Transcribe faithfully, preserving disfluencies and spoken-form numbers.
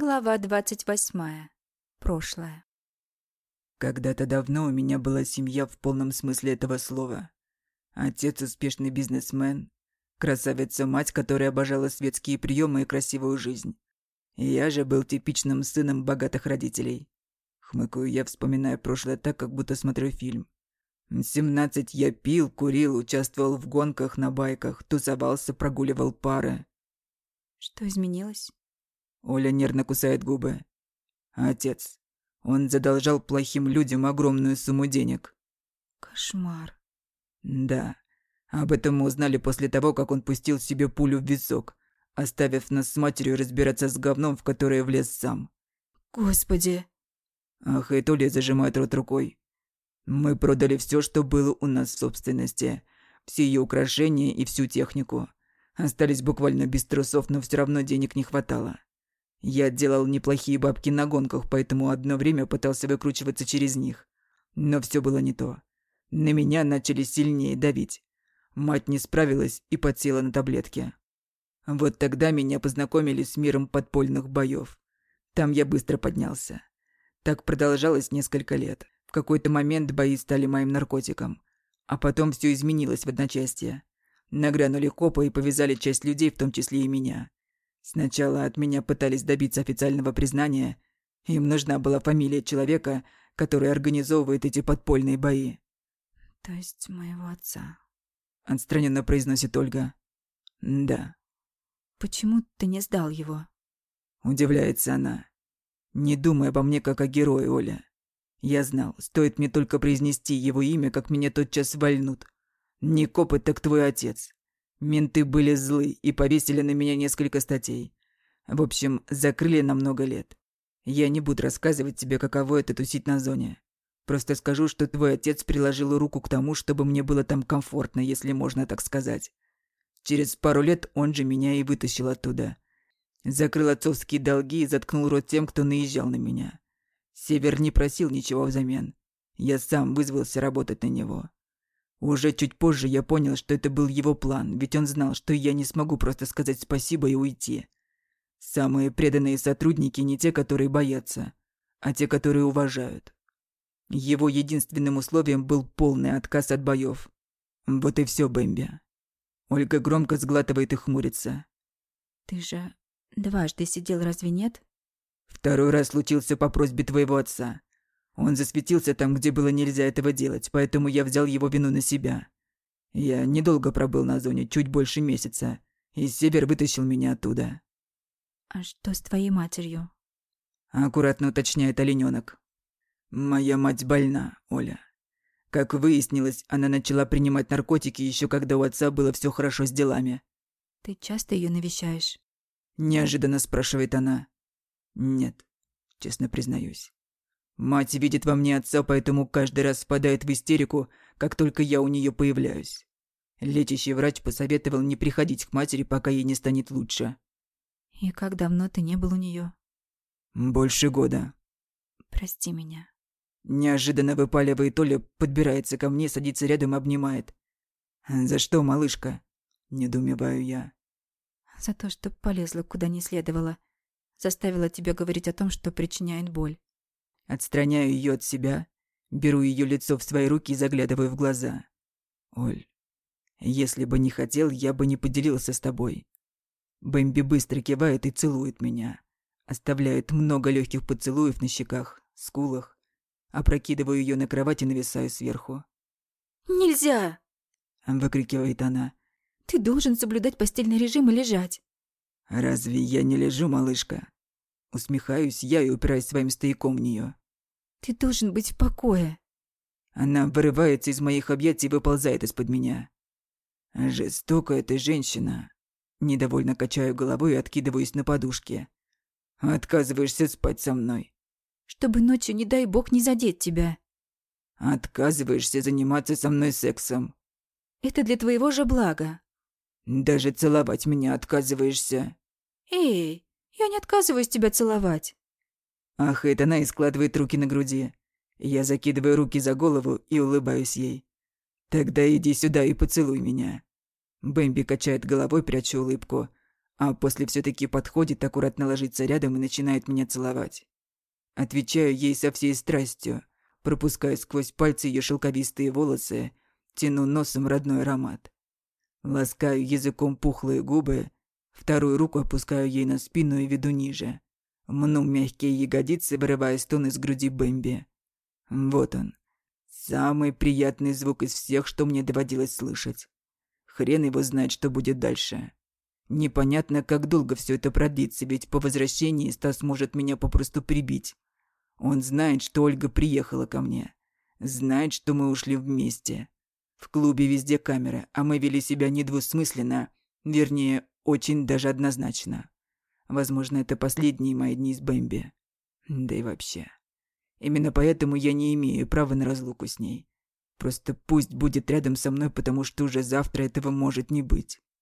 Глава двадцать восьмая. Прошлое. Когда-то давно у меня была семья в полном смысле этого слова. Отец – успешный бизнесмен, красавица-мать, которая обожала светские приемы и красивую жизнь. Я же был типичным сыном богатых родителей. Хмыкаю я, вспоминая прошлое так, как будто смотрю фильм. В семнадцать я пил, курил, участвовал в гонках на байках, тусовался, прогуливал пары. Что изменилось? Оля нервно кусает губы. Отец. Он задолжал плохим людям огромную сумму денег. Кошмар. Да. Об этом мы узнали после того, как он пустил себе пулю в висок, оставив нас с матерью разбираться с говном, в которое влез сам. Господи. Ах, и Толя зажимает рот рукой. Мы продали все, что было у нас в собственности. Все ее украшения и всю технику. Остались буквально без трусов, но все равно денег не хватало. Я делал неплохие бабки на гонках, поэтому одно время пытался выкручиваться через них. Но все было не то. На меня начали сильнее давить. Мать не справилась и подсела на таблетки. Вот тогда меня познакомили с миром подпольных боев. Там я быстро поднялся. Так продолжалось несколько лет. В какой-то момент бои стали моим наркотиком. А потом все изменилось в одночасье. Нагрянули копы и повязали часть людей, в том числе и меня. Сначала от меня пытались добиться официального признания. Им нужна была фамилия человека, который организовывает эти подпольные бои. То есть моего отца. Отстраненно произносит Ольга. Да. Почему ты не сдал его? Удивляется она. Не думай обо мне как о герое, Оля. Я знал, стоит мне только произнести его имя, как меня тотчас вальнут. Не копы, так твой отец. Менты были злы и повесили на меня несколько статей. В общем, закрыли на много лет. Я не буду рассказывать тебе, каково это тусить на зоне. Просто скажу, что твой отец приложил руку к тому, чтобы мне было там комфортно, если можно так сказать. Через пару лет он же меня и вытащил оттуда. Закрыл отцовские долги и заткнул рот тем, кто наезжал на меня. Север не просил ничего взамен. Я сам вызвался работать на него. Уже чуть позже я понял, что это был его план, ведь он знал, что я не смогу просто сказать спасибо и уйти. Самые преданные сотрудники не те, которые боятся, а те, которые уважают. Его единственным условием был полный отказ от боев. Вот и все, Бэмби. Ольга громко сглатывает и хмурится. Ты же дважды сидел, разве нет? Второй раз случился по просьбе твоего отца. Он засветился там, где было нельзя этого делать, поэтому я взял его вину на себя. Я недолго пробыл на зоне, чуть больше месяца, и Север вытащил меня оттуда. А что с твоей матерью? Аккуратно уточняет оленёнок. Моя мать больна, Оля. Как выяснилось, она начала принимать наркотики еще когда у отца было все хорошо с делами. Ты часто ее навещаешь? Неожиданно спрашивает она. Нет, честно признаюсь. Мать видит во мне отца, поэтому каждый раз впадает в истерику, как только я у нее появляюсь. Лечащий врач посоветовал не приходить к матери, пока ей не станет лучше. И как давно ты не был у нее? Больше года. Прости меня. Неожиданно выпаливает Оля, подбирается ко мне, садится рядом и обнимает. За что, малышка? Недоумеваю я. За то, что полезла куда не следовало. Заставила тебя говорить о том, что причиняет боль. Отстраняю ее от себя, беру ее лицо в свои руки и заглядываю в глаза. Оль, если бы не хотел, я бы не поделился с тобой. Бэмби быстро кивает и целует меня. Оставляет много легких поцелуев на щеках, скулах. Опрокидываю ее на кровать и нависаю сверху. «Нельзя!» — выкрикивает она. «Ты должен соблюдать постельный режим и лежать». «Разве я не лежу, малышка?» Усмехаюсь я и упираюсь своим стояком в нее. «Ты должен быть в покое». Она вырывается из моих объятий и выползает из-под меня. «Жестокая ты женщина». Недовольно качаю головой и откидываюсь на подушке. «Отказываешься спать со мной». «Чтобы ночью, не дай бог, не задеть тебя». «Отказываешься заниматься со мной сексом». «Это для твоего же блага». «Даже целовать меня отказываешься». «Эй, я не отказываюсь тебя целовать». Ах, это она и складывает руки на груди. Я закидываю руки за голову и улыбаюсь ей. «Тогда иди сюда и поцелуй меня». Бэмби качает головой, пряча улыбку. А после все-таки подходит, аккуратно ложится рядом и начинает меня целовать. Отвечаю ей со всей страстью, пропускаю сквозь пальцы ее шелковистые волосы, тяну носом родной аромат. Ласкаю языком пухлые губы, вторую руку опускаю ей на спину и веду ниже. Мну мягкие ягодицы, вырывая стон из груди Бэмби. Вот он. Самый приятный звук из всех, что мне доводилось слышать. Хрен его знает, что будет дальше. Непонятно, как долго все это продлится, ведь по возвращении Стас может меня попросту прибить. Он знает, что Ольга приехала ко мне. Знает, что мы ушли вместе. В клубе везде камеры, а мы вели себя недвусмысленно, вернее, очень даже однозначно. Возможно, это последние мои дни с Бэмби. Да и вообще. Именно поэтому я не имею права на разлуку с ней. Просто пусть будет рядом со мной, потому что уже завтра этого может не быть.